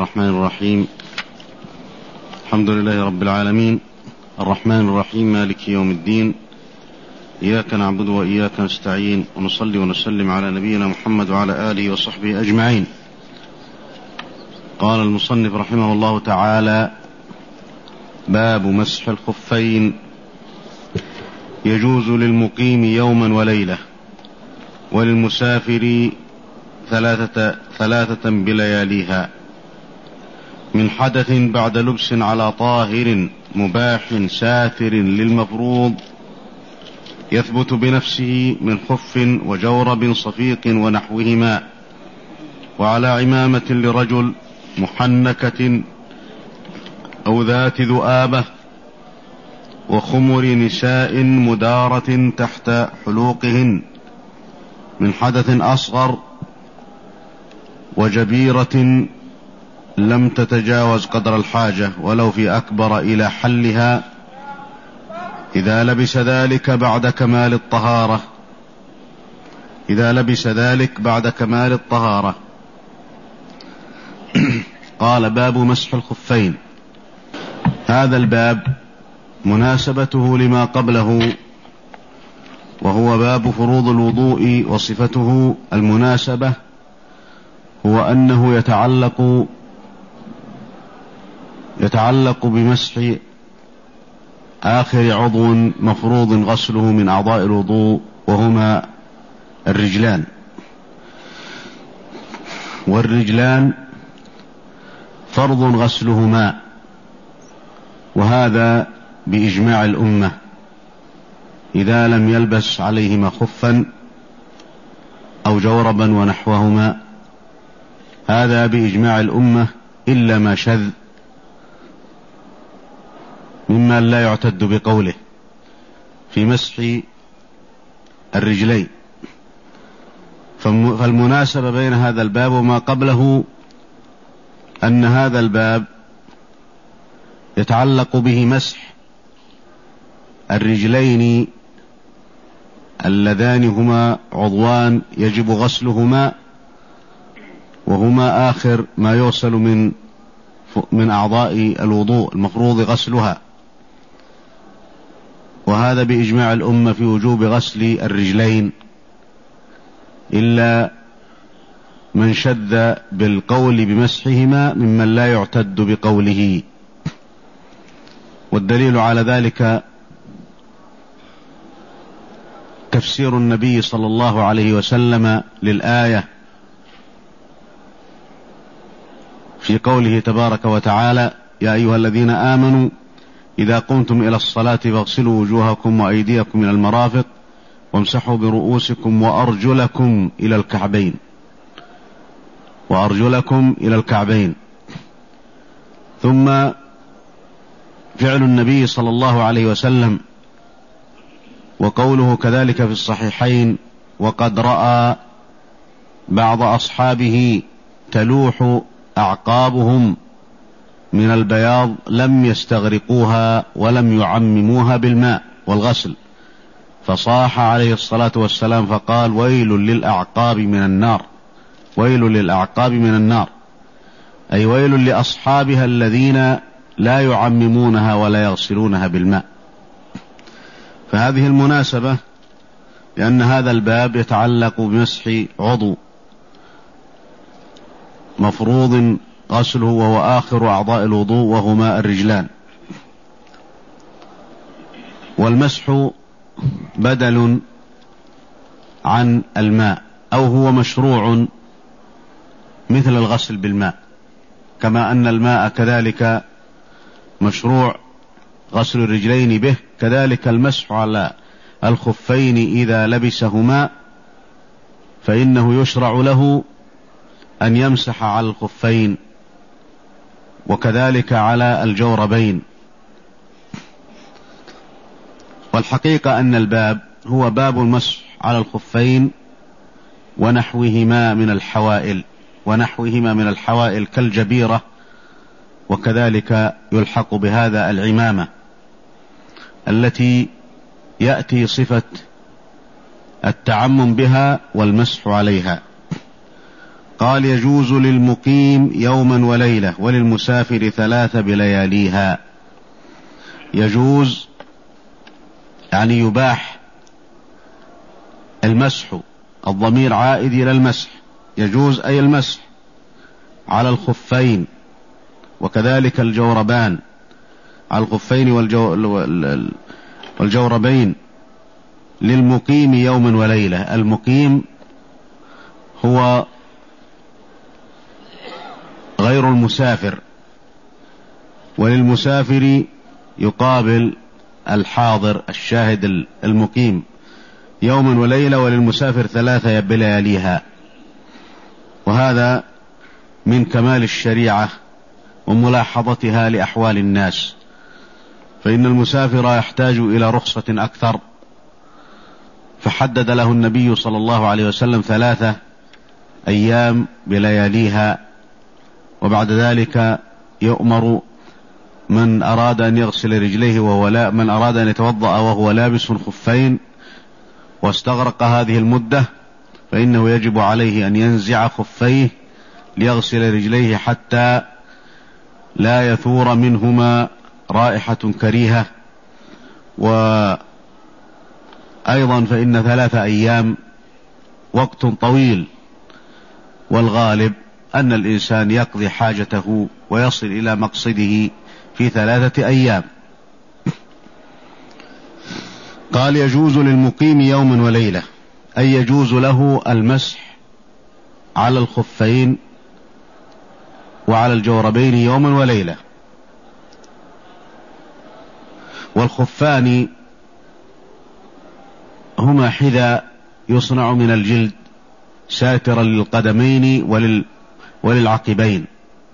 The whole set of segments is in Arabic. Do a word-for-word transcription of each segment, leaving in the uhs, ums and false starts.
الرحمن الرحيم. الحمد لله رب العالمين، الرحمن الرحيم، مالك يوم الدين، إياك نعبد وإياك نستعين، ونصلي ونسلم على نبينا محمد وعلى آله وصحبه أجمعين. قال المصنف رحمه الله تعالى: باب مسح الخفين. يجوز للمقيم يوما وليلة، وللمسافر ثلاثة, ثلاثة بلياليها، من حدث بعد لبس على طاهر مباح ساتر للمفروض يثبت بنفسه من خف وجورب صفيق ونحوهما، وعلى عمامة لرجل محنكة أو ذات ذؤابة، وخمر نساء مدارة تحت حلوقهن، من حدث أصغر وجبيرة لم تتجاوز قدر الحاجة ولو في أكبر إلى حلها، إذا لبس ذلك بعد كمال الطهارة إذا لبس ذلك بعد كمال الطهارة. قال: باب مسح الخفين. هذا الباب مناسبته لما قبله، وهو باب فروض الوضوء، وصفته المناسبة هو أنه يتعلق يتعلق بمسح آخر عضو مفروض غسله من أعضاء الوضوء، وهما الرجلان. والرجلان فرض غسلهما، وهذا بإجماع الأمة، إذا لم يلبس عليهما خفا أو جوربا ونحوهما، هذا بإجماع الأمة، إلا ما شذ مما لا يعتد بقوله في مسح الرجلين. فالمناسبة بين هذا الباب وما قبله أن هذا الباب يتعلق به مسح الرجلين اللذان هما عضوان يجب غسلهما، وهما آخر ما يوصل من من أعضاء الوضوء المفروض غسلها، وهذا بإجماع الأمة في وجوب غسل الرجلين، إلا من شذ بالقول بمسحهما ممن لا يعتد بقوله. والدليل على ذلك تفسير النبي صلى الله عليه وسلم للآية في قوله تبارك وتعالى: يا أيها الذين آمنوا إذا قمتم إلى الصلاة فاغسلوا وجوهكم وأيديكم إلى المرافق وامسحوا برؤوسكم وأرجلكم إلى الكعبين وأرجلكم إلى الكعبين. ثم فعل النبي صلى الله عليه وسلم، وقوله كذلك في الصحيحين: وقد رأى بعض أصحابه تلوح أعقابهم من البياض لم يستغرقوها ولم يعمموها بالماء والغسل، فصاح عليه الصلاة والسلام فقال: ويل للأعقاب من النار، ويل للأعقاب من النار، أي ويل لأصحابها الذين لا يعممونها ولا يغسلونها بالماء. فهذه المناسبة، لأن هذا الباب يتعلق بمسح عضو مفروض غسله وهو آخر أعضاء الوضوء، وهما الرجلان. والمسح بدل عن الماء، أو هو مشروع مثل الغسل بالماء، كما أن الماء كذلك مشروع غسل الرجلين به، كذلك المسح على الخفين إذا لبسهما فإنه يشرع له أن يمسح على الخفين، وكذلك على الجوربين. والحقيقة أن الباب هو باب المسح على الخفين ونحوهما من الحوائل ونحوهما من الحوائل كالجبيرة، وكذلك يلحق بهذا العمامة التي يأتي صفة التعمم بها والمسح عليها. قال يجوز للمقيم يوما وليلة وللمسافر ثلاثة بلياليها. يجوز يعني يباح المسح، الضمير عائد إلى المسح، يجوز أي المسح على الخفين وكذلك الجوربان، على الخفين والجو والجوربين للمقيم يوما وليلة. المقيم هو غير المسافر، وللمسافر يقابل الحاضر الشاهد المقيم يوما وليلة، وللمسافر ثلاثة بلياليها. وهذا من كمال الشريعة وملاحظتها لأحوال الناس، فإن المسافر يحتاج إلى رخصة أكثر، فحدد له النبي صلى الله عليه وسلم ثلاثة أيام بلياليها، وبعد ذلك يؤمر من أراد أن يغسل رجليه وهو لا من أراد أن يتوضأ وهو لابس خفين واستغرق هذه المدة، فإنه يجب عليه أن ينزع خفيه ليغسل رجليه حتى لا يثور منهما رائحة كريهة. وأيضا فإن ثلاثة أيام وقت طويل، والغالب أن الإنسان يقضي حاجته ويصل إلى مقصده في ثلاثة أيام. قال يجوز للمقيم يوما وليلة، أي يجوز له المسح على الخفين وعلى الجوربين يوما وليلة. والخفان هما حذاء يصنع من الجلد ساترا للقدمين ولل وللعقبين.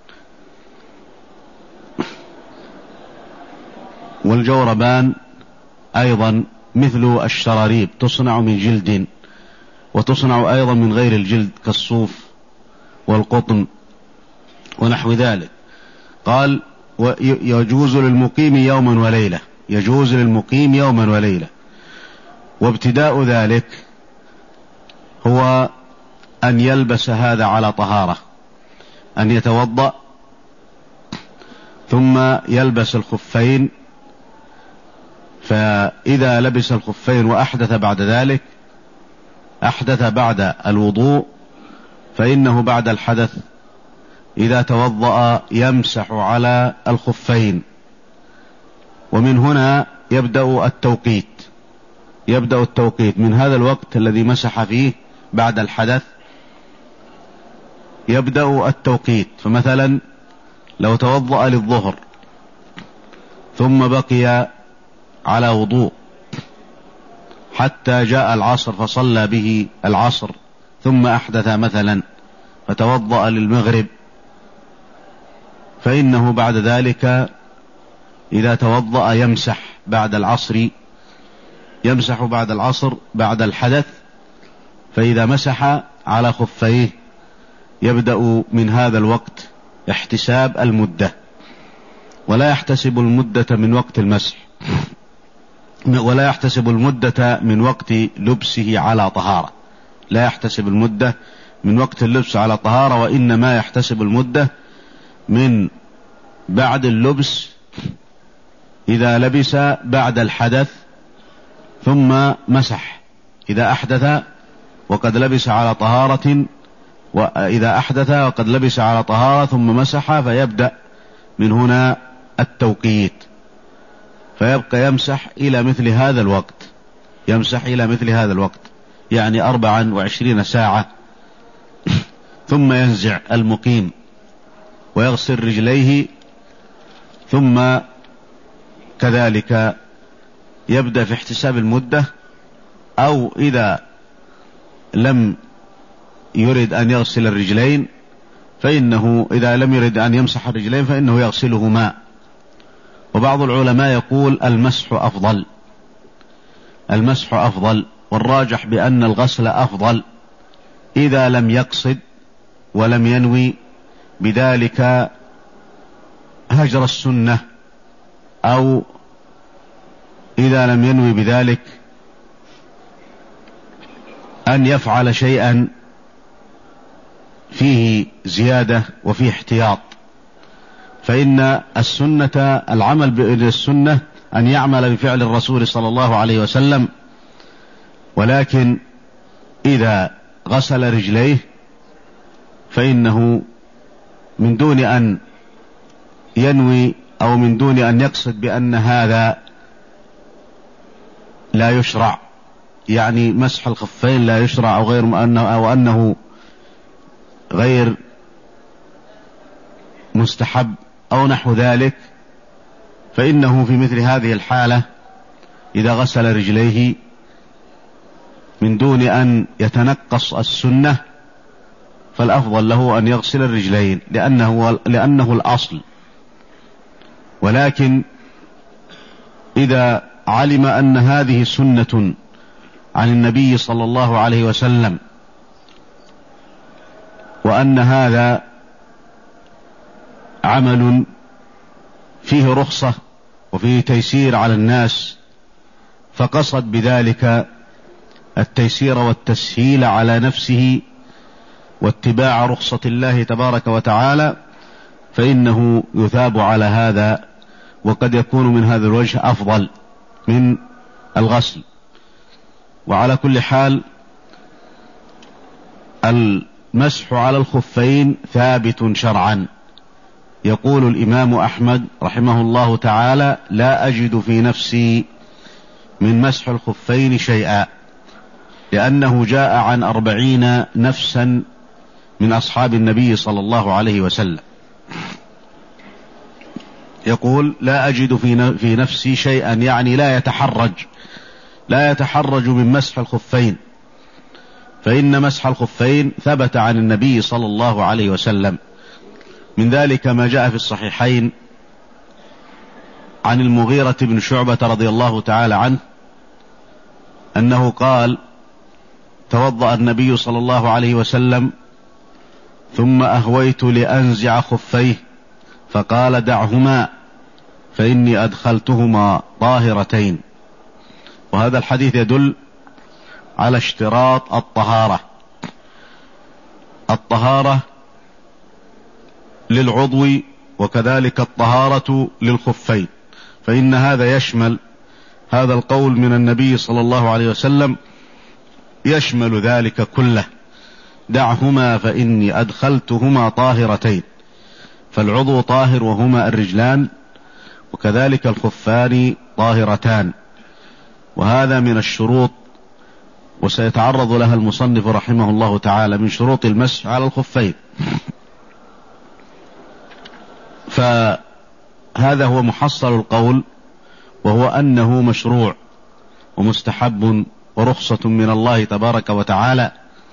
والجوربان أيضا مثل الشراريب تصنع من جلد، وتصنع أيضا من غير الجلد كالصوف والقطن ونحو ذلك. قال يجوز للمقيم يوما وليلة، يجوز للمقيم يوما وليلة. وابتداء ذلك هو أن يلبس هذا على طهارة، أن يتوضأ ثم يلبس الخفين، فإذا لبس الخفين وأحدث بعد ذلك أحدث بعد الوضوء، فإنه بعد الحدث إذا توضأ يمسح على الخفين. ومن هنا يبدأ التوقيت، يبدأ التوقيت من هذا الوقت الذي مسح فيه بعد الحدث يبدأ التوقيت. فمثلا لو توضأ للظهر ثم بقي على وضوء حتى جاء العصر فصلى به العصر، ثم أحدث مثلا فتوضأ للمغرب، فإنه بعد ذلك إذا توضأ يمسح بعد العصر، يمسح بعد العصر بعد الحدث. فإذا مسح على خفيه يبدأ من هذا الوقت احتساب المدة، ولا يحتسب المدة من وقت المسح، ولا يحتسب المدة من وقت لبسه على طهارة، لا يحتسب المدة من وقت اللبس على طهارة، وإنما يحتسب المدة من بعد اللبس إذا لبس بعد الحدث ثم مسح، إذا أحدث وقد لبس على طهارة، وإذا أحدث وقد لبس على طهارة ثم مسح، فيبدأ من هنا التوقيت، فيبقى يمسح إلى مثل هذا الوقت، يمسح إلى مثل هذا الوقت يعني أربعا وعشرين ساعة. ثم ينزع المقيم ويغسل رجليه، ثم كذلك يبدأ في احتساب المدة. أو إذا لم يرد أن يغسل الرجلين فإنه إذا لم يرد أن يمسح الرجلين فإنه يغسلهما. وبعض العلماء يقول المسح أفضل، المسح أفضل، والراجح بأن الغسل أفضل إذا لم يقصد ولم ينوي بذلك هجر السنة، أو إذا لم ينوي بذلك أن يفعل شيئا فيه زيادة وفيه احتياط، فإن السنة العمل بالسنة أن يعمل بفعل الرسول صلى الله عليه وسلم، ولكن إذا غسل رجليه فإنه من دون أن ينوي أو من دون أن يقصد بأن هذا لا يشرع، يعني مسح الخفين لا يشرع أو غير أنه أو أنه غير مستحب أو نحو ذلك، فإنه في مثل هذه الحالة إذا غسل رجليه من دون أن يتنقص السنة فالأفضل له أن يغسل الرجلين لأنه, لأنه الأصل. ولكن إذا علم أن هذه سنة عن النبي صلى الله عليه وسلم وأن هذا عمل فيه رخصة وفيه تيسير على الناس، فقصد بذلك التيسير والتسهيل على نفسه واتباع رخصة الله تبارك وتعالى، فإنه يثاب على هذا، وقد يكون من هذا الوجه أفضل من الغسل. وعلى كل حال المسح على الخفين ثابت شرعا. يقول الإمام أحمد رحمه الله تعالى: لا أجد في نفسي من مسح الخفين شيئا، لأنه جاء عن أربعين نفسا من أصحاب النبي صلى الله عليه وسلم. يقول: لا أجد في نفسي شيئا، يعني لا يتحرج لا يتحرج من مسح الخفين، فإن مسح الخفين ثبت عن النبي صلى الله عليه وسلم. من ذلك ما جاء في الصحيحين عن المغيرة بن شعبة رضي الله تعالى عنه أنه قال: توضأ النبي صلى الله عليه وسلم ثم أهويت لأنزع خفيه فقال: دعهما فإني أدخلتهما طاهرتين. وهذا الحديث يدل على اشتراط الطهارة الطهارة للعضو وكذلك الطهارة للخفين، فإن هذا يشمل هذا القول من النبي صلى الله عليه وسلم يشمل ذلك كله: دعهما فإني أدخلتهما طاهرتين. فالعضو طاهر وهما الرجلان، وكذلك الخفان طاهرتان، وهذا من الشروط وسيتعرض لها المصنف رحمه الله تعالى من شروط المسح على الخفين. فهذا هو محصل القول، وهو أنه مشروع ومستحب ورخصة من الله تبارك وتعالى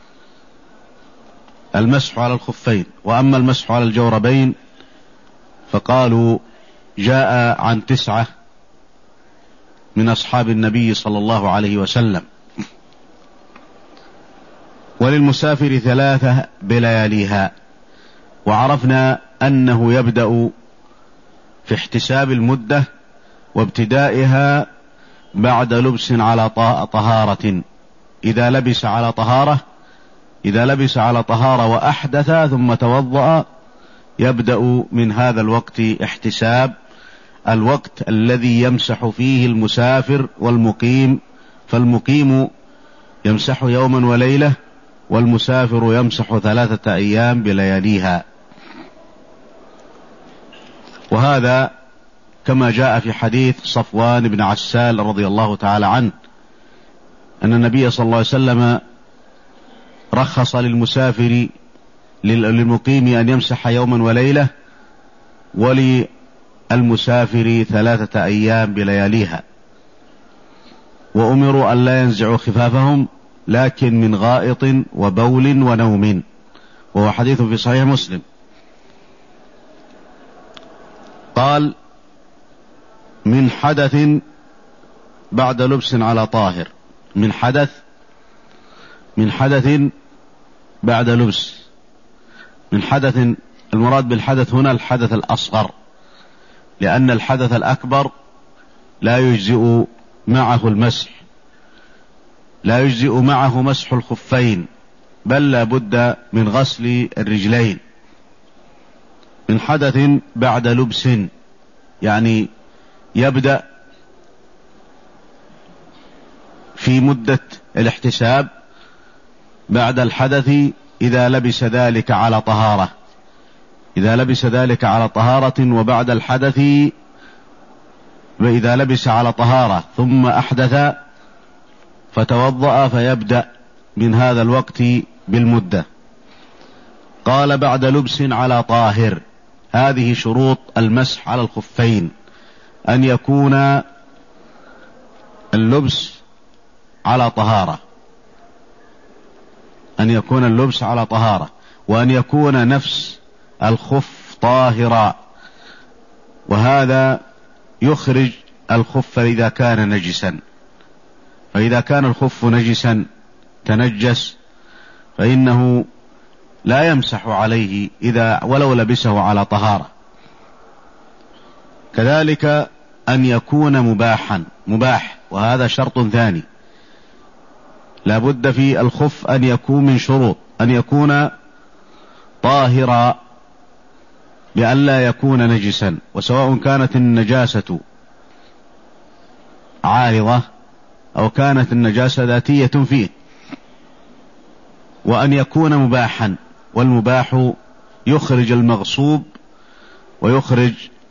المسح على الخفين. وأما المسح على الجوربين فقالوا جاء عن تسعة من أصحاب النبي صلى الله عليه وسلم، وللمسافر ثلاثة بلياليها. وعرفنا أنه يبدأ في احتساب المدة وابتدائها بعد لبس على طهارة، إذا لبس على طهارة إذا لبس على طهارة وأحدث ثم توضأ يبدأ من هذا الوقت احتساب الوقت الذي يمسح فيه المسافر والمقيم، فالمقيم يمسح يوما وليلة والمسافر يمسح ثلاثة أيام بلياليها. وهذا كما جاء في حديث صفوان بن عسال رضي الله تعالى عنه أن النبي صلى الله عليه وسلم رخص للمسافر للمقيم أن يمسح يوما وليلة، وللمسافر ثلاثة أيام بلياليها، وأمروا أن لا ينزعوا خفافهم لكن من غائط وبول ونوم، وهو حديث في صحيح مسلم. قال: من حدث بعد لبس على طاهر، من حدث من حدث بعد لبس من حدث المراد بالحدث هنا الحدث الأصغر، لأن الحدث الأكبر لا يجزئ معه المسح لا يجزئ معه مسح الخفين، بل لا بد من غسل الرجلين من حدث بعد لبس، يعني يبدأ في مدة الاحتساب بعد الحدث إذا لبس ذلك على طهارة، إذا لبس ذلك على طهارة، وبعد الحدث وإذا لبس على طهارة ثم أحدث فتوضأ فيبدأ من هذا الوقت بالمدة. قال بعد لبس على طاهر. هذه شروط المسح على الخفين: أن يكون اللبس على طهارة، أن يكون اللبس على طهارة، وأن يكون نفس الخف طاهرا، وهذا يخرج الخف إذا كان نجسا. فإذا كان الخف نجسا تنجس فإنه لا يمسح عليه إذا ولو لبسه على طهارة. كذلك أن يكون مباحا، مباح، وهذا شرط ثاني. لا بد في الخف أن يكون من شروط: أن يكون طاهرا لئلا يكون نجسا، وسواء كانت النجاسة عارضة أو كانت النجاسة ذاتية فيه. وأن يكون مباحا، والمباح يخرج المغصوب ويخرج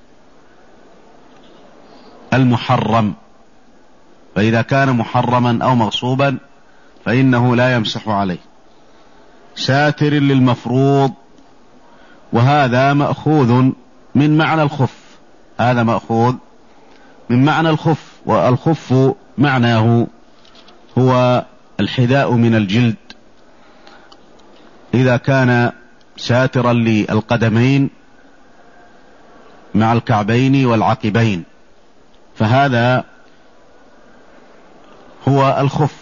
المحرم، فإذا كان محرما أو مغصوبا فإنه لا يمسح عليه. ساتر للمفروض، وهذا مأخوذ من معنى الخف، هذا مأخوذ من معنى الخف. والخف معناه هو الحذاء من الجلد إذا كان ساترا للقدمين مع الكعبين والعقبين، فهذا هو الخف.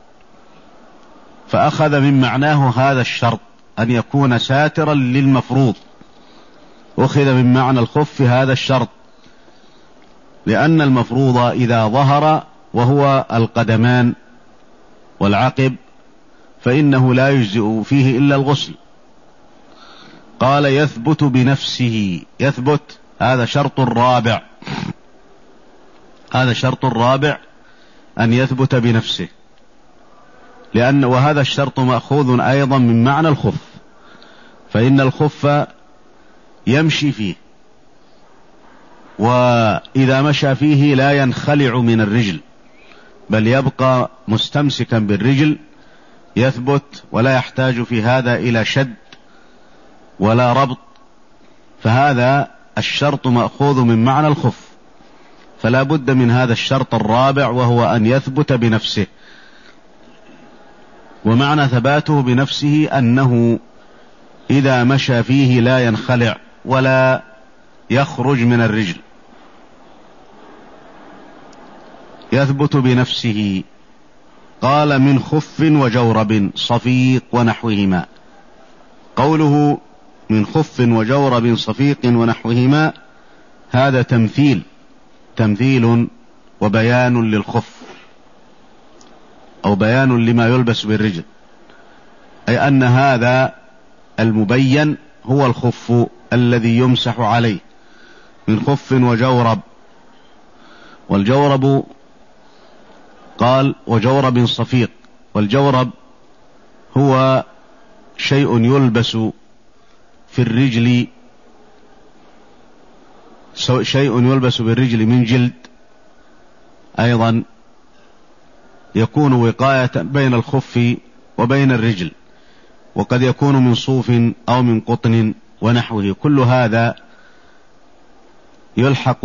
فأخذ من معناه هذا الشرط أن يكون ساترا للمفروض، أخذ من معنى الخف هذا الشرط، لأن المفروض إذا ظهر وهو القدمان والعقب فإنه لا يجزئ فيه إلا الغسل. قال يثبت بنفسه. يثبت هذا شرط رابع، هذا شرط رابع أن يثبت بنفسه، لأن وهذا الشرط مأخوذ أيضا من معنى الخف، فإن الخف يمشي فيه، وإذا مشى فيه لا ينخلع من الرجل بل يبقى مستمسكا بالرجل، يثبت ولا يحتاج في هذا إلى شد ولا ربط. فهذا الشرط مأخوذ من معنى الخف، فلا بد من هذا الشرط الرابع وهو أن يثبت بنفسه. ومعنى ثباته بنفسه أنه إذا مشى فيه لا ينخلع ولا يخرج من الرجل، يثبت بنفسه. قال من خف وجورب صفيق ونحوهما. قوله من خف وجورب صفيق ونحوهما هذا تمثيل، تمثيل وبيان للخف، أو بيان لما يلبس بالرجل، أي أن هذا المبين هو الخف الذي يمسح عليه من خف وجورب. والجورب قال وجورب صفيق، والجورب هو شيء يلبس في الرجل، شيء يلبس بالرجل من جلد، أيضا يكون وقاية بين الخف وبين الرجل، وقد يكون من صوف أو من قطن ونحوه. كل هذا يلحق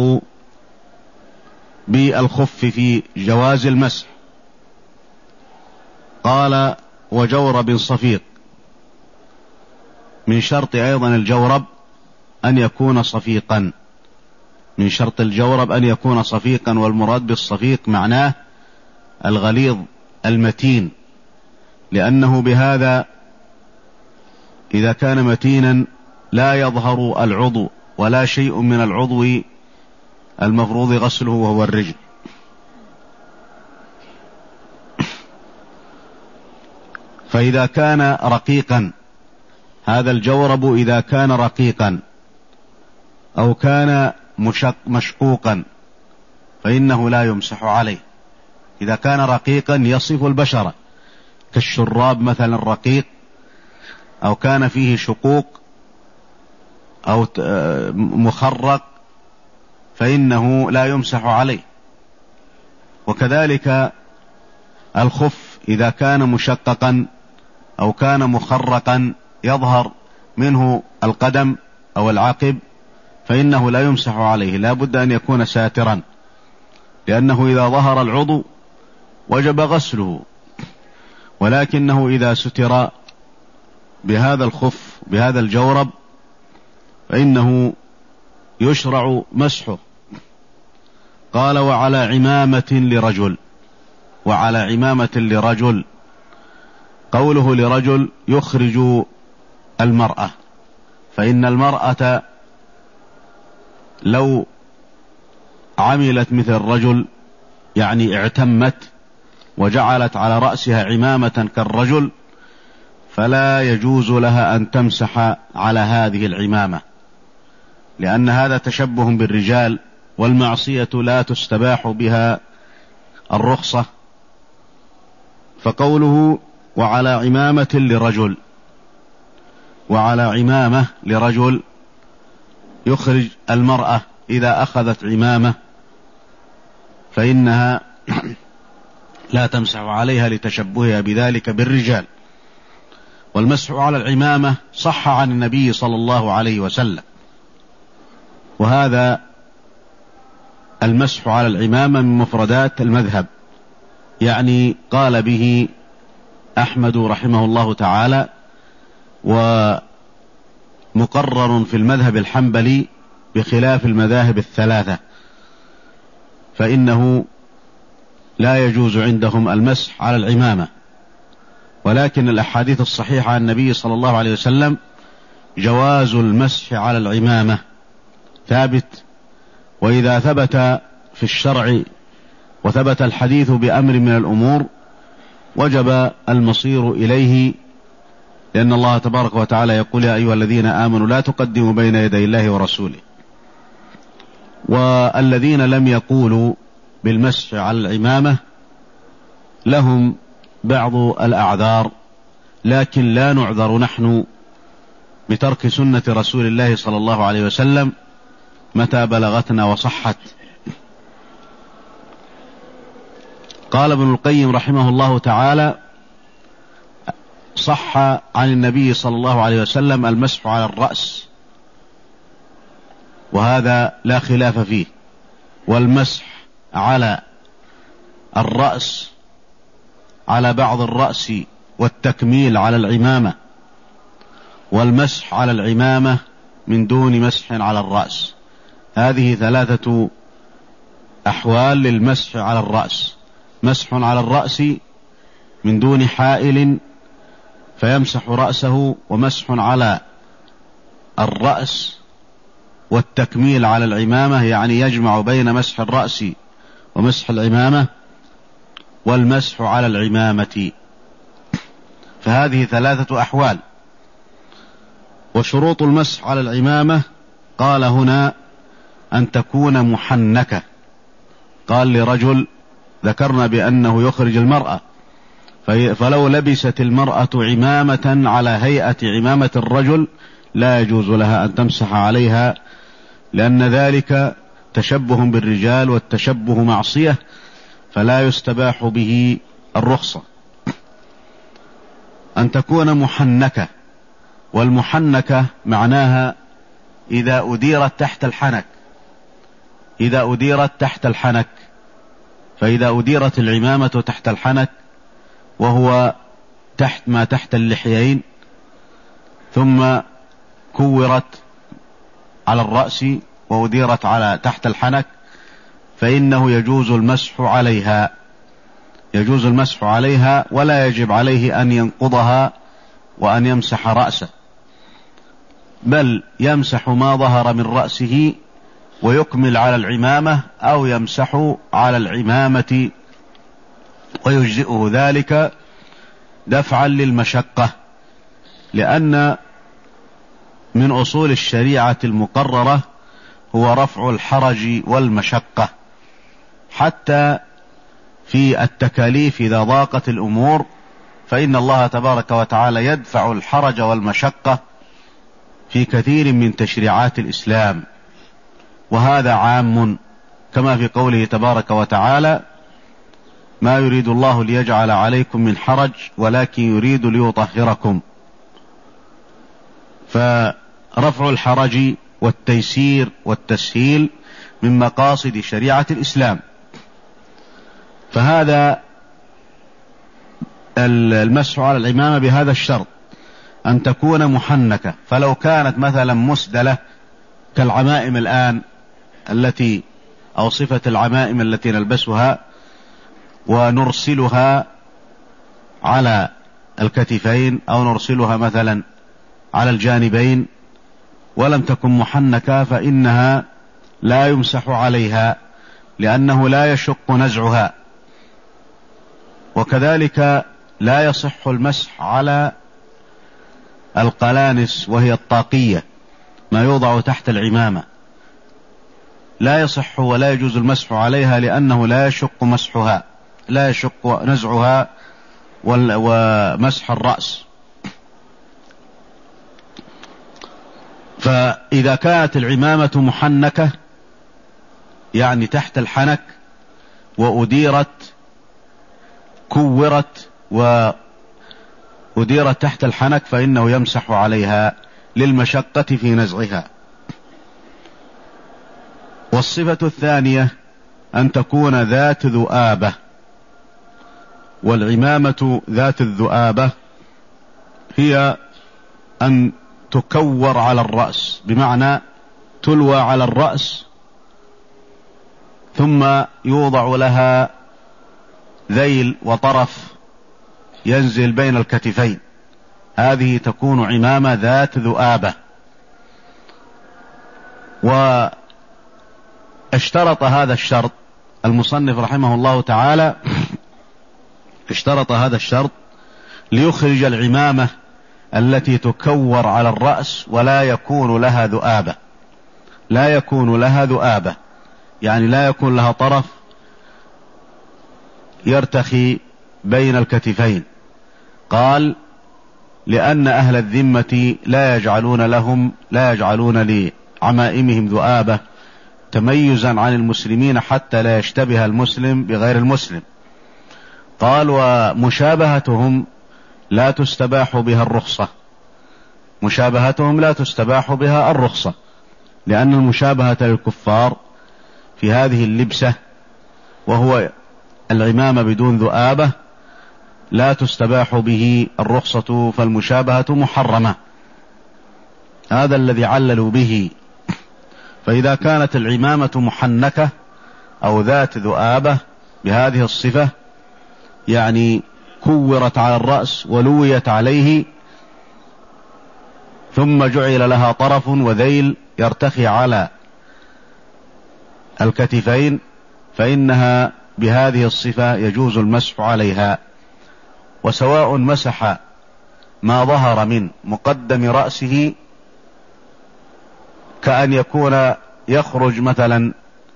بالخف في جواز المسح. قال وجورب صفيق. من شرط أيضا الجورب أن يكون صفيقا، من شرط الجورب أن يكون صفيقا، والمراد بالصفيق معناه الغليظ المتين، لأنه بهذا إذا كان متينا لا يظهر العضو ولا شيء من العضو المفروض غسله وهو الرجل. فإذا كان رقيقا، هذا الجورب إذا كان رقيقا أو كان مشق مشقوقا فإنه لا يمسح عليه. إذا كان رقيقا يصف البشرة كالشراب مثلا الرقيق، أو كان فيه شقوق أو مخرق فإنه لا يمسح عليه. وكذلك الخف إذا كان مشققا أو كان مخرقا يظهر منه القدم أو العقب فإنه لا يمسح عليه، لا بد أن يكون ساترا، لأنه إذا ظهر العضو وجب غسله، ولكنه إذا ستر بهذا الخف بهذا الجورب فإنه يشرع مسحه. قال وعلى عمامة لرجل، وعلى عمامة لرجل، قوله لرجل يخرج المرأة، فإن المرأة لو عملت مثل الرجل يعني اعتمت وجعلت على رأسها عمامة كالرجل فلا يجوز لها أن تمسح على هذه العمامة، لأن هذا تشبه بالرجال، والمعصية لا تستباح بها الرخصة. فقوله وعلى عمامة لرجل، وعلى عمامة لرجل يخرج المرأة إذا أخذت عمامة فإنها لا تمسح عليها لتشبهها بذلك بالرجال. والمسح على العمامة صح عن النبي صلى الله عليه وسلم، وهذا المسح على العمامة من مفردات المذهب، يعني قال به أحمد رحمه الله تعالى، ومقرر في المذهب الحنبلي بخلاف المذاهب الثلاثة، فإنه لا يجوز عندهم المسح على العمامة. ولكن الأحاديث الصحيحة عن النبي صلى الله عليه وسلم جواز المسح على العمامة ثابت، وإذا ثبت في الشرع وثبت الحديث بأمر من الأمور وجب المصير إليه، لأن الله تبارك وتعالى يقول يا أيها الذين آمنوا لا تقدموا بين يدي الله ورسوله. والذين لم يقولوا بالمسح على العمامة لهم بعض الأعذار، لكن لا نعذر نحن بترك سنة رسول الله صلى الله عليه وسلم متى بلغتنا وصحت. قال ابن القيم رحمه الله تعالى صح عن النبي صلى الله عليه وسلم المسح على الرأس، وهذا لا خلاف فيه، والمسح على الرأس على بعض الرأس والتكميل على العمامة، والمسح على العمامة من دون مسح على الرأس. هذه ثلاثة أحوال للمسح على الرأس: مسح على الرأس من دون حائل فيمسح رأسه، ومسح على الرأس والتكميل على العمامة يعني يجمع بين مسح الرأس ومسح العمامة، والمسح على العمامة. فهذه ثلاثة أحوال. وشروط المسح على العمامة قال هنا أن تكون محنكة. قال لرجل ذكرنا بأنه يخرج المرأة، فلو لبست المرأة عمامة على هيئة عمامة الرجل لا يجوز لها أن تمسح عليها، لأن ذلك تشبه بالرجال، والتشبه معصية فلا يستباح به الرخصة. أن تكون محنكة، والمحنكة معناها إذا أديرت تحت الحنك، إذا أديرت تحت الحنك، فإذا أديرت العمامة تحت الحنك وهو تحت ما تحت اللحيين ثم كورت على الرأس وأديرت على تحت الحنك فإنه يجوز المسح عليها، يجوز المسح عليها ولا يجب عليه أن ينقضها وأن يمسح رأسه، بل يمسح ما ظهر من رأسه ويكمل على العمامة، أو يمسح على العمامة ويجزئه ذلك، دفعا للمشقة، لأن من أصول الشريعة المقررة هو رفع الحرج والمشقة، حتى في التكاليف إذا ضاقت الأمور فإن الله تبارك وتعالى يدفع الحرج والمشقة في كثير من تشريعات الإسلام، وهذا عام كما في قوله تبارك وتعالى: ما يريد الله ليجعل عليكم من حرج ولكن يريد ليطهركم. فرفع الحرج والتيسير والتسهيل من مقاصد شريعة الإسلام. فهذا المسح على العمامة بهذا الشرط أن تكون محنكة، فلو كانت مثلا مسدلة كالعمائم الآن التي أو صفة العمائم التي نلبسها ونرسلها على الكتفين أو نرسلها مثلا على الجانبين ولم تكن محنكة فإنها لا يمسح عليها لأنه لا يشق نزعها. وكذلك لا يصح المسح على القلانس وهي الطاقية ما يوضع تحت العمامة، لا يصح ولا يجوز المسح عليها لأنه لا يشق مسحها لا يشق نزعها ومسح الرأس. فإذا كانت العمامة محنكة يعني تحت الحنك وأديرت كورت وأديرت تحت الحنك فإنه يمسح عليها للمشقة في نزعها. والصفة الثانية أن تكون ذات ذؤابة، والعمامة ذات الذؤابة هي أن تكور على الرأس، بمعنى تلوى على الرأس ثم يوضع لها ذيل وطرف ينزل بين الكتفين، هذه تكون عمامة ذات ذؤابة. واشترط هذا الشرط المصنف رحمه الله تعالى اشترط هذا الشرط ليخرج العمامة التي تكور على الرأس ولا يكون لها ذؤابة لا يكون لها ذؤابة يعني لا يكون لها طرف يرتخي بين الكتفين. قال: لأن أهل الذمة لا يجعلون لهم لا يجعلون لعمائمهم ذؤابة تميزا عن المسلمين حتى لا يشتبه المسلم بغير المسلم. قال: ومشابهتهم لا تستباح بها الرخصة مشابهتهم لا تستباح بها الرخصة لأن المشابهة للكفار في هذه اللبسة وهو العمامة بدون ذؤابة لا تستباح به الرخصة، فالمشابهة محرمة. هذا الذي عللوا به. فإذا كانت العمامة محنكة أو ذات ذؤابة بهذه الصفة يعني كورت على الرأس ولويت عليه ثم جعل لها طرف وذيل يرتخي على الكتفين فإنها بهذه الصفة يجوز المسح عليها. وسواء مسح ما ظهر من مقدم رأسه كأن يكون يخرج مثلا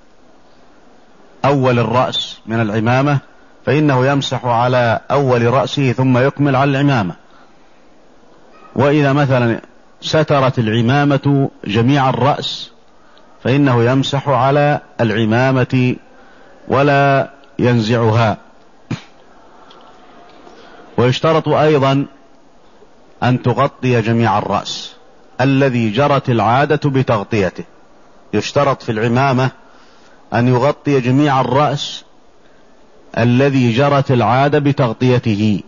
أول الرأس من العمامة فإنه يمسح على أول رأسه ثم يكمل على العمامة. وإذا مثلا سترت العمامة جميع الرأس فإنه يمسح على العمامة ولا ينزعها. ويشترط أيضا أن تغطي جميع الرأس الذي جرت العادة بتغطيته. يشترط في العمامة أن يغطي جميع الرأس الذي جرت العادة بتغطيته،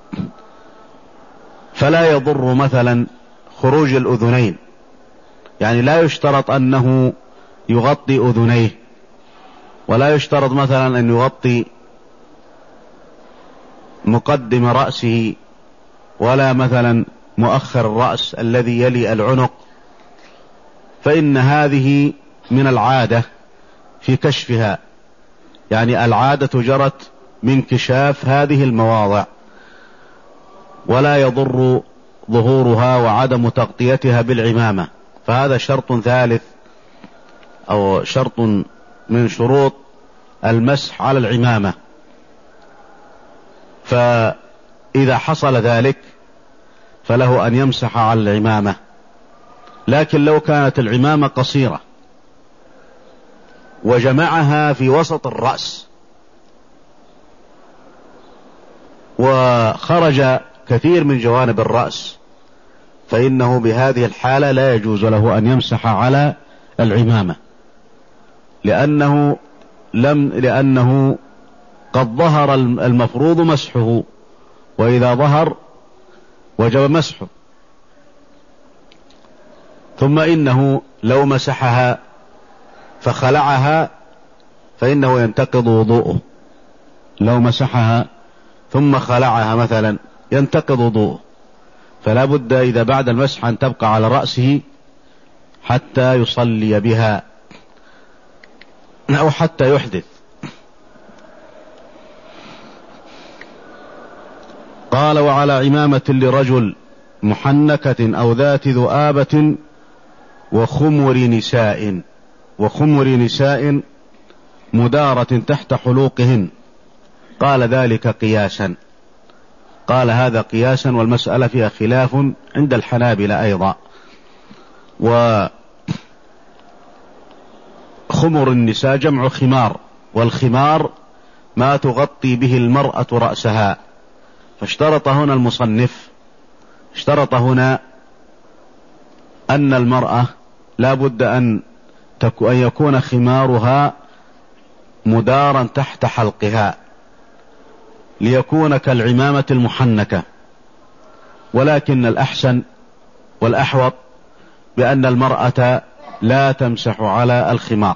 فلا يضر مثلا خروج الأذنين، يعني لا يشترط أنه يغطي أذنيه، ولا يشترط مثلا أن يغطي مقدم رأسه، ولا مثلا مؤخر الرأس الذي يلي العنق، فإن هذه من العادة في كشفها، يعني العادة جرت من كشاف هذه المواضع. ولا يضر ظهورها وعدم تغطيتها بالعمامة، فهذا شرط ثالث أو شرط من شروط المسح على العمامة. فإذا حصل ذلك فله أن يمسح على العمامة. لكن لو كانت العمامة قصيرة وجمعها في وسط الرأس وخرج كثير من جوانب الرأس، فإنه بهذه الحالة لا يجوز له أن يمسح على العمامة، لأنه لم لأنه قد ظهر المفروض مسحه، وإذا ظهر وجب مسحه. ثم إنه لو مسحها فخلعها فإنه ينتقض وضوءه. لو مسحها ثم خلعها مثلا ينتقض وضوءه، فلا بد إذا بعد المسح أن تبقى على رأسه حتى يصلي بها أو حتى يحدث. قال: وعلى عمامة لرجل محنكة أو ذات ذؤابة وخمر نساء وخمر نساء مدارة تحت حلوقهن. قال: ذلك قياسا. قال: هذا قياسا، والمسألة فيها خلاف عند الحنابلة أيضا. وخمر النساء جمع خمار، والخمار ما تغطي به المرأة رأسها. فاشترط هنا المصنف اشترط هنا أن المرأة لا بد أن يكون خمارها مدارا تحت حلقها ليكون كالعمامة المحنكة. ولكن الأحسن والأحوط بأن المرأة لا تمسح على الخمار،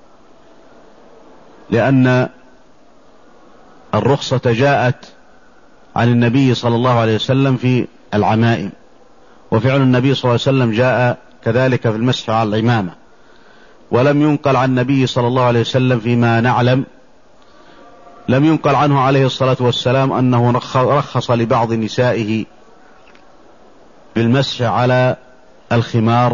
لأن الرخصة جاءت عن النبي صلى الله عليه وسلم في العمائم، وفعل النبي صلى الله عليه وسلم جاء كذلك في المسح على العمامة. ولم ينقل عن النبي صلى الله عليه وسلم فيما نعلم، لم ينقل عنه عليه الصلاة والسلام أنه رخص لبعض نسائه بالمسح على الخمار.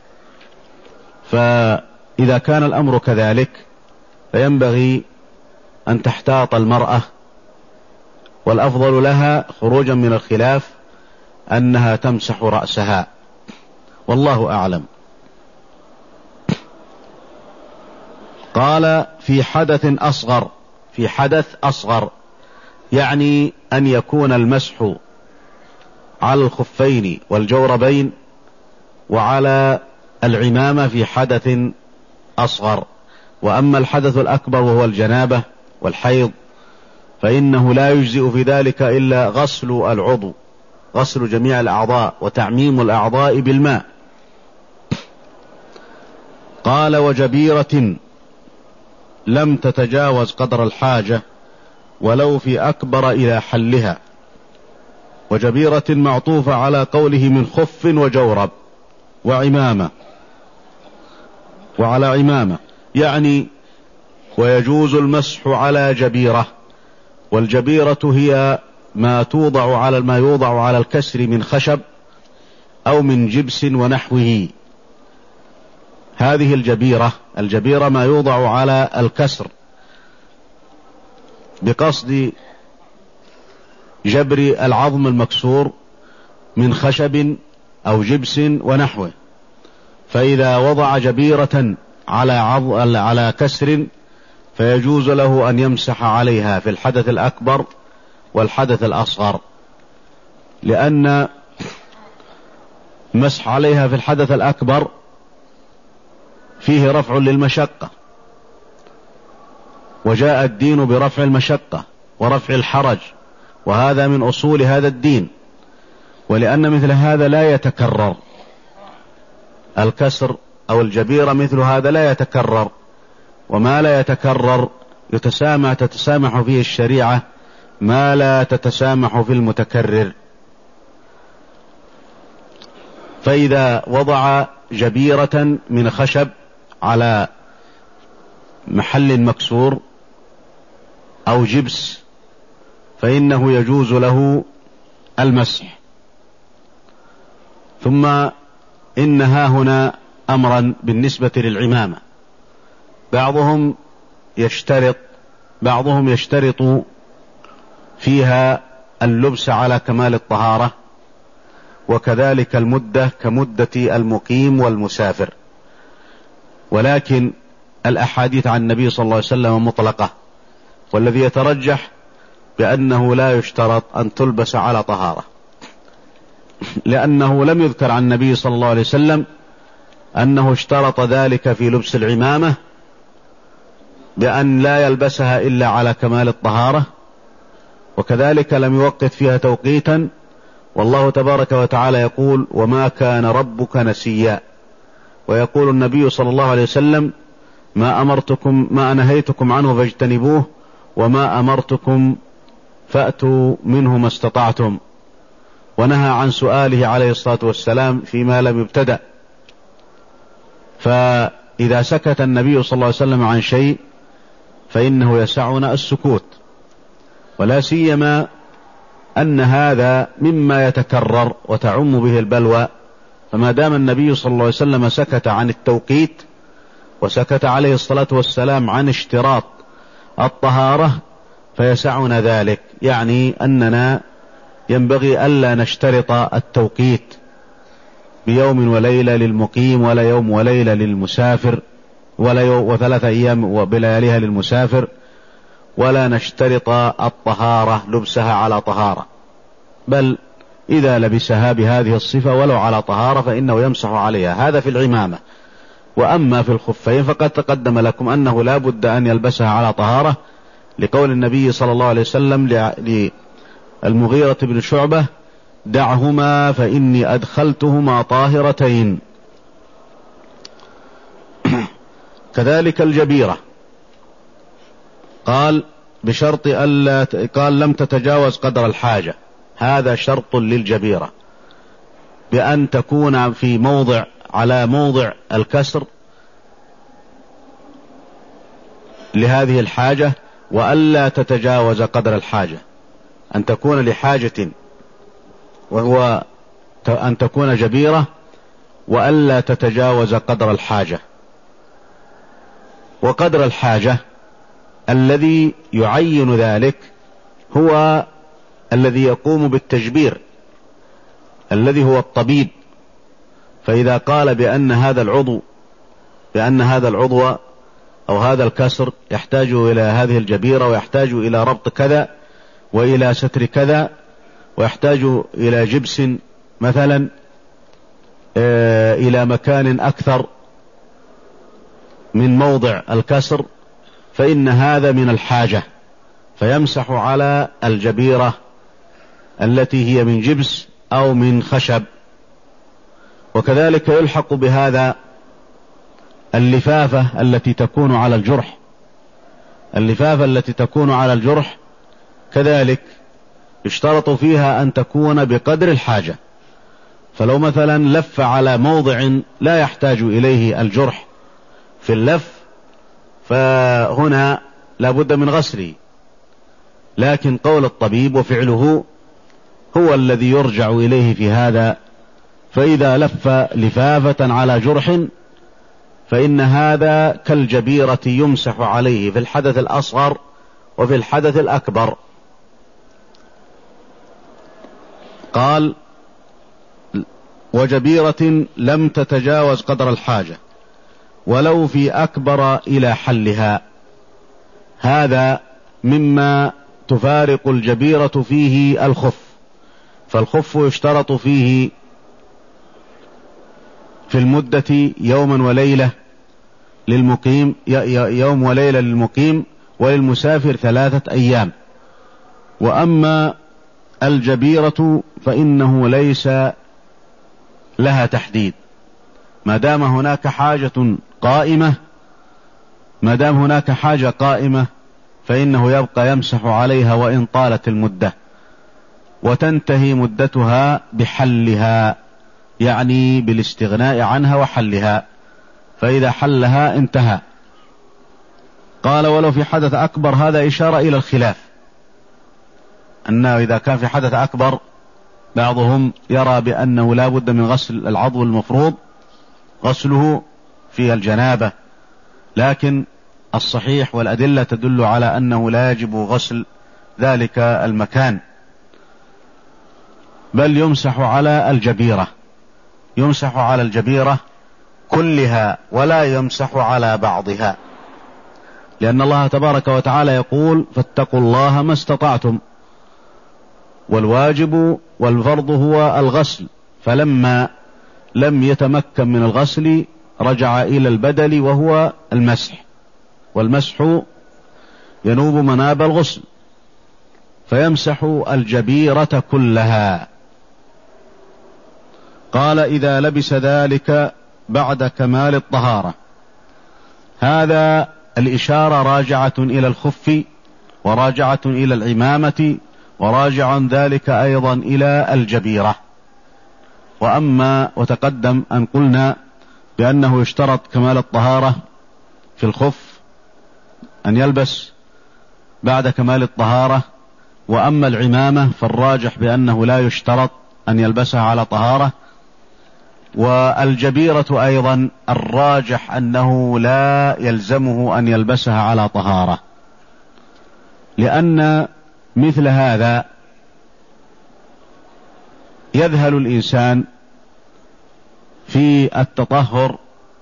فإذا كان الأمر كذلك فينبغي أن تحتاط المرأة، والأفضل لها خروجا من الخلاف أنها تمسح رأسها، والله أعلم. قال: في حدث أصغر. في حدث أصغر يعني أن يكون المسح على الخفين والجوربين وعلى العمامة في حدث أصغر. وأما الحدث الأكبر وهو الجنابة والحيض فإنه لا يجزئ في ذلك إلا غسل العضو، غسل جميع الأعضاء وتعميم الأعضاء بالماء. قال: وجبيرة لم تتجاوز قدر الحاجة ولو في أكبر إلى حلها. وجبيرة معطوفة على قوله من خف وجورب وعمامة وعلى عمامة، يعني ويجوز المسح على جبيرة. والجبيرة هي ما توضع على ما يوضع على الكسر من خشب أو من جبس ونحوه. هذه الجبيرة الجبيرة ما يوضع على الكسر بقصد جبر العظم المكسور من خشب أو جبس ونحوه. فإذا وضع جبيرة على عض... على كسر فيجوز له أن يمسح عليها في الحدث الأكبر والحدث الأصغر، لأن مسح عليها في الحدث الأكبر فيه رفع للمشقة، وجاء الدين برفع المشقة ورفع الحرج، وهذا من أصول هذا الدين. ولأن مثل هذا لا يتكرر، الكسر أو الجبيرة مثل هذا لا يتكرر، وما لا يتكرر يتسامح تتسامح فيه الشريعة ما لا تتسامح في المتكرر. فإذا وضع جبيرة من خشب على محل مكسور أو جبس فإنه يجوز له المسح. ثم إنها هنا أمرا بالنسبة للعمامة، بعضهم يشترط بعضهم يشترط فيها اللبس على كمال الطهارة، وكذلك المدة كمدة المقيم والمسافر، ولكن الأحاديث عن النبي صلى الله عليه وسلم مطلقة، والذي يترجح بأنه لا يشترط أن تلبس على طهارة، لأنه لم يذكر عن النبي صلى الله عليه وسلم أنه اشترط ذلك في لبس العمامة بأن لا يلبسها إلا على كمال الطهارة، وكذلك لم يوقت فيها توقيتا، والله تبارك وتعالى يقول: وما كان ربك نسيا. ويقول النبي صلى الله عليه وسلم: ما أمرتكم ما نهيتكم عنه فاجتنبوه، وما أمرتكم فأتوا منه ما استطعتم. ونهى عن سؤاله عليه الصلاة والسلام فيما لم يبتدأ. فإذا سكت النبي صلى الله عليه وسلم عن شيء فإنه يسعنا السكوت، ولا سيما أن هذا مما يتكرر وتعم به البلوى، فما دام النبي صلى الله عليه وسلم سكت عن التوقيت وسكت عليه الصلاة والسلام عن اشتراط الطهارة فيسعنا ذلك، يعني أننا ينبغي ألا نشترط التوقيت بيوم وليلة للمقيم، ولا يوم وليلة للمسافر، ولا يوم وثلاث أيام وبلياليها للمسافر، ولا نشترط الطهارة لبسها على طهارة، بل إذا لبسها بهذه الصفة ولو على طهارة فإنه يمسح عليها. هذا في العمامة. وأما في الخفين فقد تقدم لكم أنه لا بد أن يلبسها على طهارة، لقول النبي صلى الله عليه وسلم للمغيرة بن شعبة: دعهما فإني أدخلتهما طاهرتين. كذلك الجبيرة قال بشرط ألا قال لم تتجاوز قدر الحاجة، هذا شرط للجبيرة، بأن تكون في موضع على موضع الكسر لهذه الحاجة، وألا تتجاوز قدر الحاجة، أن تكون لحاجة وهو أن تكون جبيرة، وألا تتجاوز قدر الحاجة. وقدر الحاجة الذي يعين ذلك هو الذي يقوم بالتجبير، الذي هو الطبيب. فإذا قال بأن هذا العضو بأن هذا العضو أو هذا الكسر يحتاج إلى هذه الجبيرة، ويحتاج إلى ربط كذا، وإلى ستر كذا، ويحتاج إلى جبس مثلا إلى مكان أكثر من موضع الكسر، فإن هذا من الحاجة، فيمسح على الجبيرة التي هي من جبس أو من خشب. وكذلك يلحق بهذا اللفافة التي تكون على الجرح اللفافة التي تكون على الجرح كذلك يشترط فيها أن تكون بقدر الحاجة. فلو مثلا لف على موضع لا يحتاج إليه الجرح في اللف فهنا لا بد من غسله، لكن قول الطبيب وفعله هو الذي يرجع إليه في هذا. فإذا لف لفافة على جرح فإن هذا كالجبيرة يمسح عليه في الحدث الأصغر وفي الحدث الأكبر. قال: وجبيرة لم تتجاوز قدر الحاجة ولو في أكبر إلى حلها. هذا مما تفارق الجبيرة فيه الخف، فالخف يشترط فيه في المدة يوما وليلة للمقيم يوم وليلة للمقيم، وللمسافر ثلاثة أيام. وأما الجبيرة فإنه ليس لها تحديد، ما دام هناك حاجة قائمة ما دام هناك حاجة قائمة فإنه يبقى يمسح عليها وإن طالت المدة، وتنتهي مدتها بحلها، يعني بالاستغناء عنها وحلها، فإذا حلها انتهى. قال: ولو في حدث أكبر. هذا إشارة إلى الخلاف، أنه إذا كان في حدث أكبر بعضهم يرى بأنه لا بد من غسل العضو المفروض غسله في الجنابة، لكن الصحيح والأدلة تدل على أنه لا يجب غسل ذلك المكان، بل يمسح على الجبيرة، يمسح على الجبيرة كلها ولا يمسح على بعضها، لأن الله تبارك وتعالى يقول فاتقوا الله ما استطعتم، والواجب والفرض هو الغسل، فلما لم يتمكن من الغسل رجع إلى البدل وهو المسح، والمسح ينوب مناب الغسل، فيمسح الجبيرة كلها. قال إذا لبس ذلك بعد كمال الطهارة. هذا الإشارة راجعة إلى الخف، وراجعة إلى العمامة، وراجع ذلك أيضا إلى الجبيرة. وأما وتقدم أن قلنا بأنه يشترط كمال الطهارة في الخف أن يلبس بعد كمال الطهارة، وأما العمامة فالراجح بأنه لا يشترط أن يلبسها على طهارة، والجبيرة أيضا الراجح أنه لا يلزمه أن يلبسها على طهارة، لأن مثل هذا يذهل الإنسان في التطهر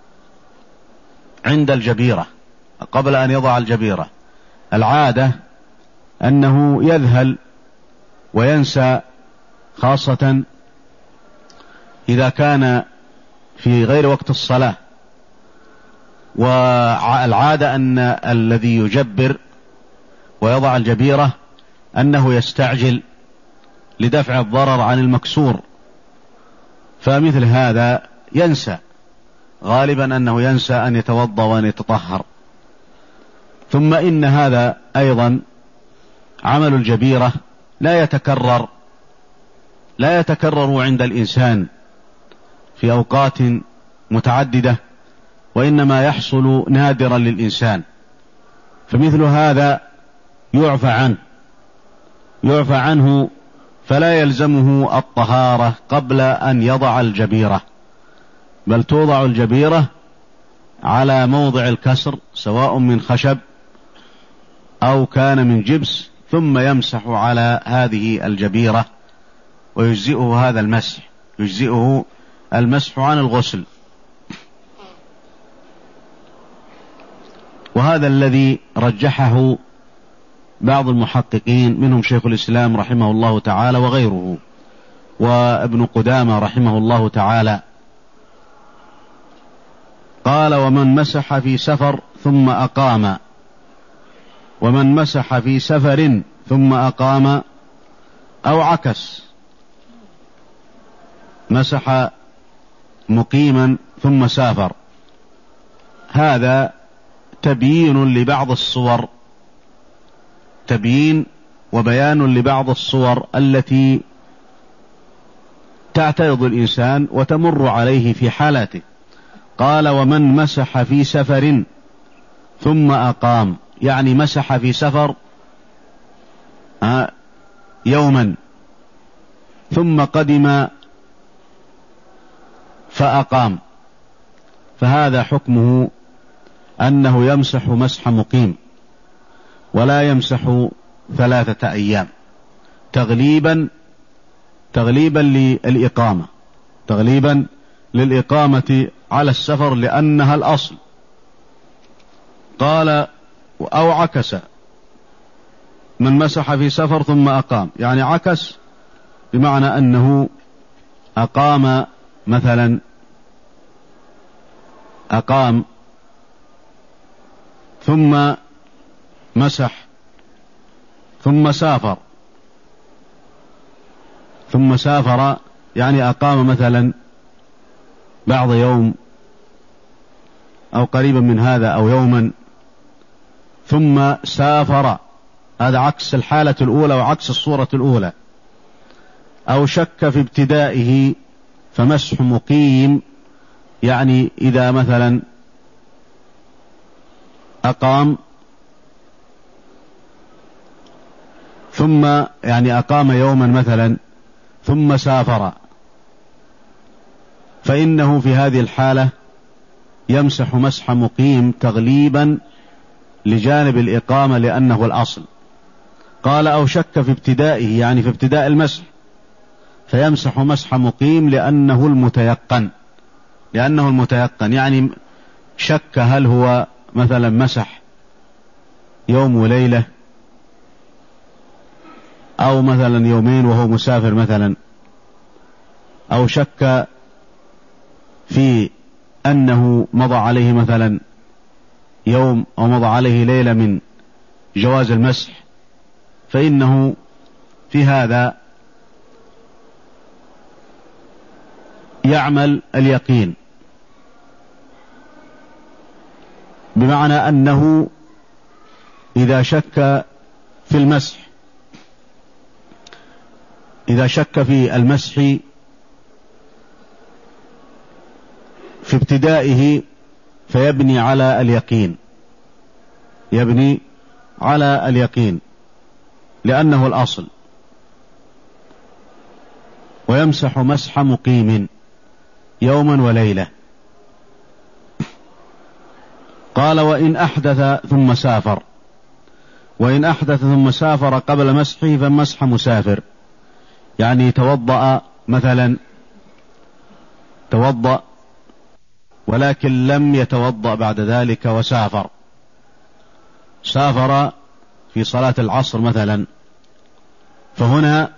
عند الجبيرة قبل أن يضع الجبيرة. العادة أنه يذهل وينسى، خاصة إذا كان في غير وقت الصلاة، والعادة أن الذي يجبر ويضع الجبيرة أنه يستعجل لدفع الضرر عن المكسور، فمثل هذا ينسى، غالبا أنه ينسى أن يتوضأ وأن يتطهر. ثم إن هذا أيضا عمل الجبيرة لا يتكرر لا يتكرر عند الإنسان في أوقات متعددة، وإنما يحصل نادرا للإنسان، فمثل هذا يعفى عنه يعفى عنه فلا يلزمه الطهارة قبل أن يضع الجبيرة، بل توضع الجبيرة على موضع الكسر سواء من خشب أو كان من جبس، ثم يمسح على هذه الجبيرة ويجزئه هذا المسح يجزئه المسح عن الغسل. وهذا الذي رجحه بعض المحققين، منهم شيخ الإسلام رحمه الله تعالى وغيره، وابن قدامة رحمه الله تعالى. قال ومن مسح في سفر ثم أقام ومن مسح في سفر ثم أقام أو عكس، مسح مقيما ثم سافر، هذا تبيين لبعض الصور تبيين وبيان لبعض الصور التي تعترض الإنسان وتمر عليه في حالاته. قال ومن مسح في سفر ثم أقام، يعني مسح في سفر يوما ثم قدم فأقام، فهذا حكمه أنه يمسح مسح مقيم ولا يمسح ثلاثة أيام، تغليبا تغليبا للإقامة تغليبا للإقامة على السفر لأنها الأصل. قال أو عكس، من مسح في سفر ثم أقام، يعني عكس بمعنى أنه أقام مثلا أقام ثم مسح ثم سافر ثم سافر يعني أقام مثلا بعض يوم أو قريبا من هذا أو يوما ثم سافر، هذا عكس الحالة الأولى وعكس الصورة الأولى. أو شك في ابتدائه فمسح مقيم، يعني إذا مثلا أقام ثم يعني أقام يوما مثلا ثم سافر، فإنه في هذه الحالة يمسح مسح مقيم تغليبا لجانب الإقامة لأنه الأصل. قال أو شك في ابتدائه، يعني في ابتداء المسح، فيمسح مسح مقيم لأنه المتيقن، لأنه المتيقن يعني شك هل هو مثلا مسح يوم وليلة أو مثلا يومين وهو مسافر مثلا، أو شك في أنه مضى عليه مثلا يوم أو مضى عليه ليلة من جواز المسح، فإنه في هذا يعمل اليقين، بمعنى أنه إذا شك في المسح إذا شك في المسح في ابتدائه فيبني على اليقين يبني على اليقين لأنه الأصل، ويمسح مسح مقيم يوما وليلة. قال وإن أحدث ثم سافر، وإن أحدث ثم سافر قبل مسحه فمسح مسافر، يعني توضأ مثلا توضأ ولكن لم يتوضأ بعد ذلك وسافر، سافر في صلاة العصر مثلا، فهنا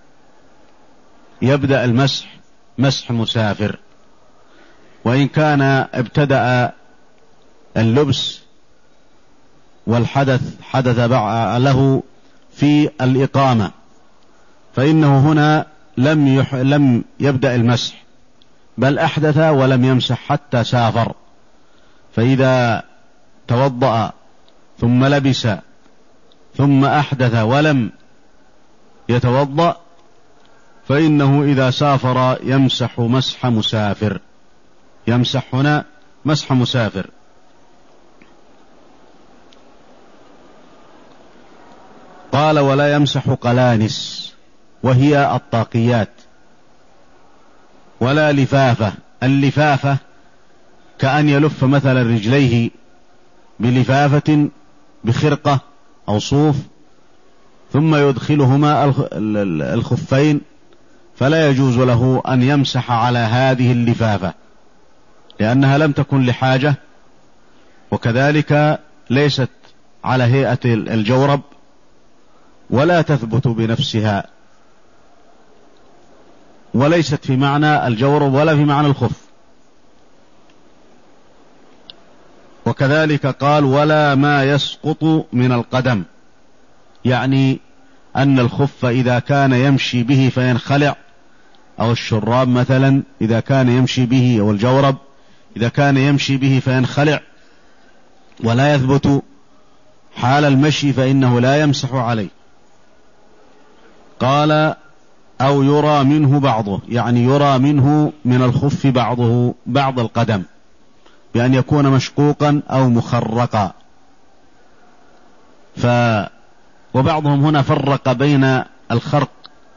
يبدأ المسح مسح مسافر. وإن كان ابتدأ اللبس والحدث حدث له في الإقامة، فإنه هنا لم, يح... لم يبدأ المسح، بل أحدث ولم يمسح حتى سافر. فإذا توضأ ثم لبس ثم أحدث ولم يتوضأ فإنه إذا سافر يمسح مسح مسافر، يمسح هنا مسح مسافر. قال ولا يمسح قلانس وهي الطاقيات، ولا لفافة. اللفافة كأن يلف مثلا رجليه بلفافة بخرقة أو صوف ثم يدخلهما الخفين، فلا يجوز له أن يمسح على هذه اللفافة لأنها لم تكن لحاجة، وكذلك ليست على هيئة الجورب ولا تثبت بنفسها، وليست في معنى الجورب ولا في معنى الخف. وكذلك قال ولا ما يسقط من القدم، يعني أن الخف إذا كان يمشي به فينخلع، أو الشراب مثلا إذا كان يمشي به، أو الجورب إذا كان يمشي به فينخلع ولا يثبت حال المشي فإنه لا يمسح عليه. قال أو يرى منه بعضه، يعني يرى منه من الخف بعضه بعض القدم، بأن يكون مشقوقا أو مخرقا. ف وبعضهم هنا فرق بين الخرق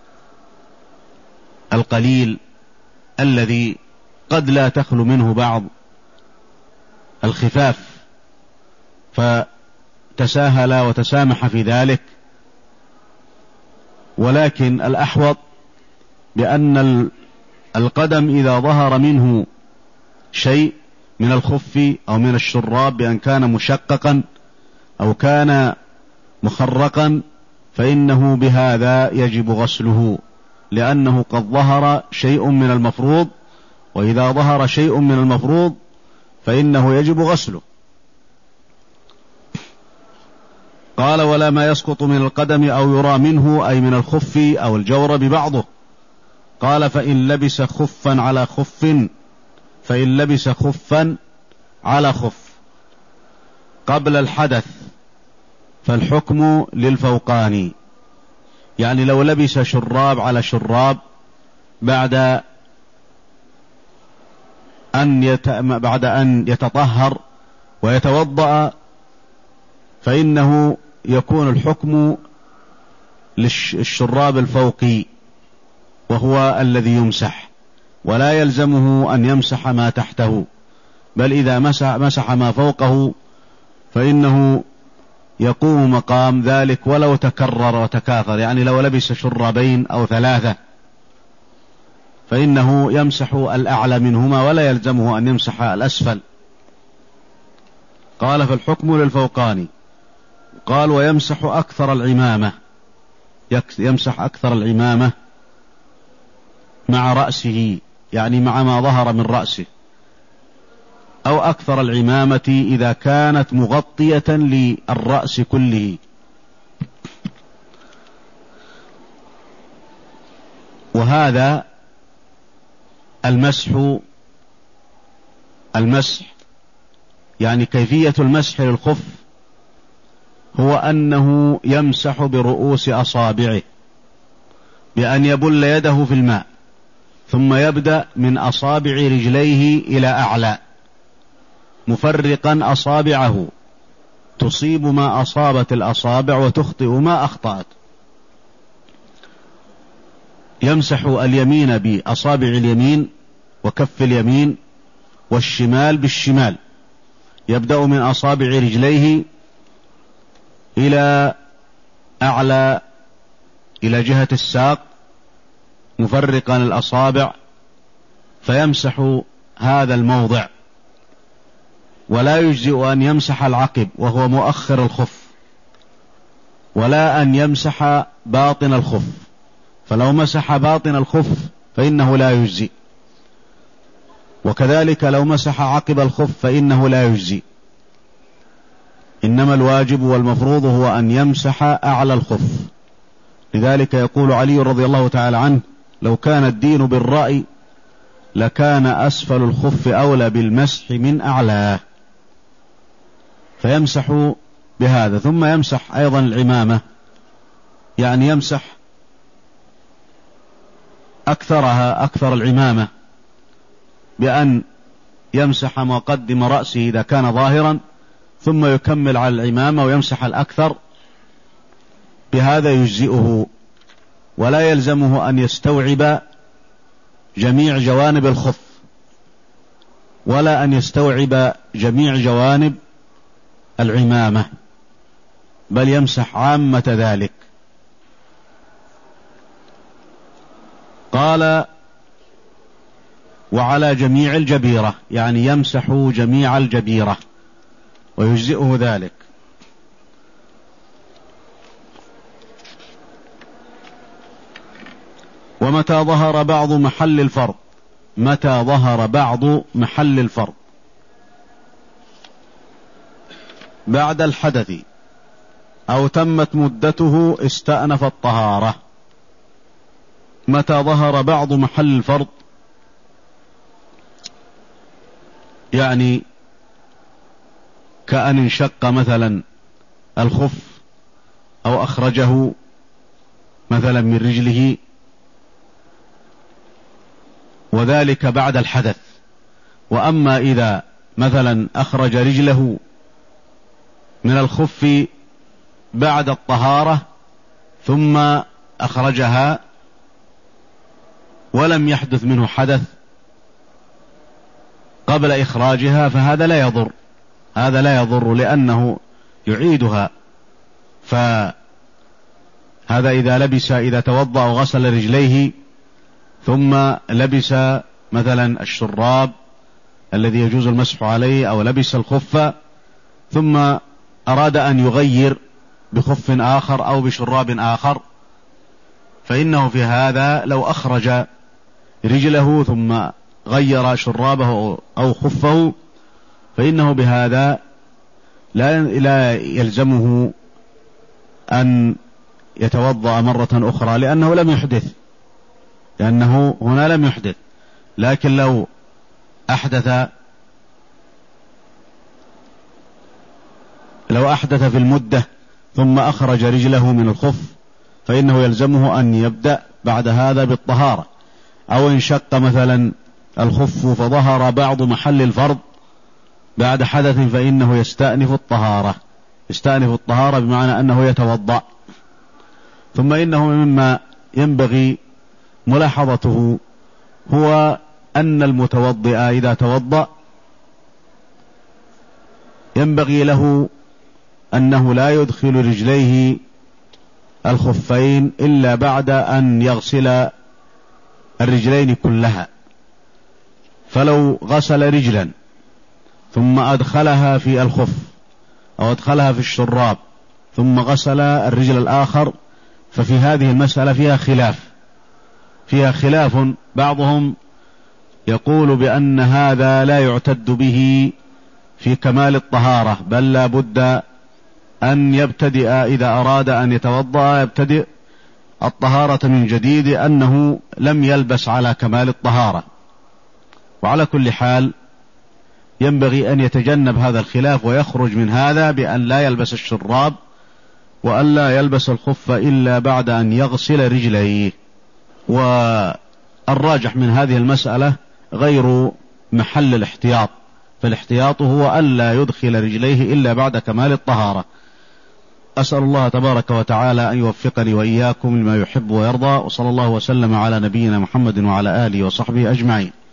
القليل الذي قد لا تخلو منه بعض الخفاف فتساهل وتسامح في ذلك، ولكن الأحوط بأن القدم إذا ظهر منه شيء من الخف أو من الشراب بأن كان مشققا أو كان مخرقا فإنه بهذا يجب غسله، لأنه قد ظهر شيء من المفروض، وإذا ظهر شيء من المفروض فإنه يجب غسله. قال ولا ما يسقط من القدم أو يرى منه، أي من الخف أو الجورب بعضه. قال فإن لبس خفا على خف فإن لبس خفا على خف قبل الحدث فالحكم للفوقاني، يعني لو لبس شراب على شراب بعد أن يت... بعد أن يتطهر ويتوضأ فإنه يكون الحكم للشراب الفوقي، وهو الذي يمسح، ولا يلزمه أن يمسح ما تحته، بل إذا مسح, مسح ما فوقه فإنه يقوم مقام ذلك ولو تكرر وتكاثر. يعني لو لبس شرابين أو ثلاثة فإنه يمسح الأعلى منهما ولا يلزمه أن يمسح الأسفل. قال فالحكم للفوقاني. قال ويمسح أكثر العمامة، يمسح أكثر العمامة مع رأسه، يعني مع ما ظهر من رأسه، أو أكثر العمامة إذا كانت مغطية للرأس كله. وهذا المسح المسح يعني كيفية المسح للخف هو أنه يمسح برؤوس أصابعه بأن يبل يده في الماء، ثم يبدأ من أصابع رجليه إلى أعلى مفرقا أصابعه، تصيب ما أصابت الأصابع وتخطئ ما أخطأت. يمسح اليمين بأصابع اليمين وكف اليمين، والشمال بالشمال، يبدأ من أصابع رجليه إلى أعلى إلى جهة الساق مفرقا الأصابع، فيمسح هذا الموضع. ولا يجزئ أن يمسح العقب وهو مؤخر الخف، ولا أن يمسح باطن الخف، فلو مسح باطن الخف فإنه لا يجزي، وكذلك لو مسح عقب الخف فإنه لا يجزي. إنما الواجب والمفروض هو أن يمسح أعلى الخف. لذلك يقول علي رضي الله تعالى عنه لو كان الدين بالرأي لكان أسفل الخف أولى بالمسح من أعلاه، فيمسح بهذا. ثم يمسح أيضا العمامة، يعني يمسح أكثرها أكثر العمامة بأن يمسح مقدم رأسه إذا كان ظاهرا، ثم يكمل على العمامة ويمسح الأكثر، بهذا يجزئه، ولا يلزمه أن يستوعب جميع جوانب الخف، ولا أن يستوعب جميع جوانب العمامة، بل يمسح عامة ذلك. قال وعلى جميع الجبيرة، يعني يمسح جميع الجبيرة ويجزئه ذلك. ومتى ظهر بعض محل الفرض، متى ظهر بعض محل الفرض بعد الحدث أو تمت مدته استأنف الطهارة. متى ظهر بعض محل الفرض يعني كأن انشق مثلا الخف أو أخرجه مثلا من رجله، وذلك بعد الحدث. وأما إذا مثلا أخرج رجله من الخف بعد الطهارة ثم أخرجها ولم يحدث منه حدث قبل إخراجها فهذا لا يضر، هذا لا يضر لأنه يعيدها. فهذا إذا لبس إذا توضأ وغسل رجليه ثم لبس مثلا الشراب الذي يجوز المسح عليه أو لبس الخف ثم أراد أن يغير بخف آخر أو بشراب آخر، فإنه في هذا لو أخرج رجله ثم غير شرابه أو خفه فإنه بهذا لا لا يلزمه أن يتوضأ مرة أخرى لأنه لم يحدث، لأنه هنا لم يحدث. لكن لو أحدث لو أحدث في المدة ثم أخرج رجله من الخف فإنه يلزمه أن يبدأ بعد هذا بالطهارة. أو انشق مثلا الخف فظهر بعض محل الفرض بعد حدث فإنه يستأنف الطهارة، يستأنف الطهارة بمعنى أنه يتوضأ. ثم إنه مما ينبغي ملاحظته هو أن المتوضئ إذا توضأ ينبغي له أنه لا يدخل رجليه الخفين إلا بعد أن يغسل الرجلين كلها. فلو غسل رجلا ثم أدخلها في الخف أو أدخلها في الشراب ثم غسل الرجل الآخر، ففي هذه المسألة فيها خلاف فيها خلاف بعضهم يقول بأن هذا لا يعتد به في كمال الطهارة، بل لا بد أن يبتدئ إذا أراد أن يتوضأ يبتدئ الطهارة من جديد، أنه لم يلبس على كمال الطهارة. وعلى كل حال ينبغي أن يتجنب هذا الخلاف ويخرج من هذا بأن لا يلبس الشراب وأن لا يلبس الخف إلا بعد أن يغسل رجليه. والراجح من هذه المسألة غير محل الاحتياط، فالاحتياط هو أن لا يدخل رجليه إلا بعد كمال الطهارة. أسأل الله تبارك وتعالى أن يوفقني وإياكم لما يحب ويرضى، وصلى الله وسلم على نبينا محمد وعلى آله وصحبه أجمعين.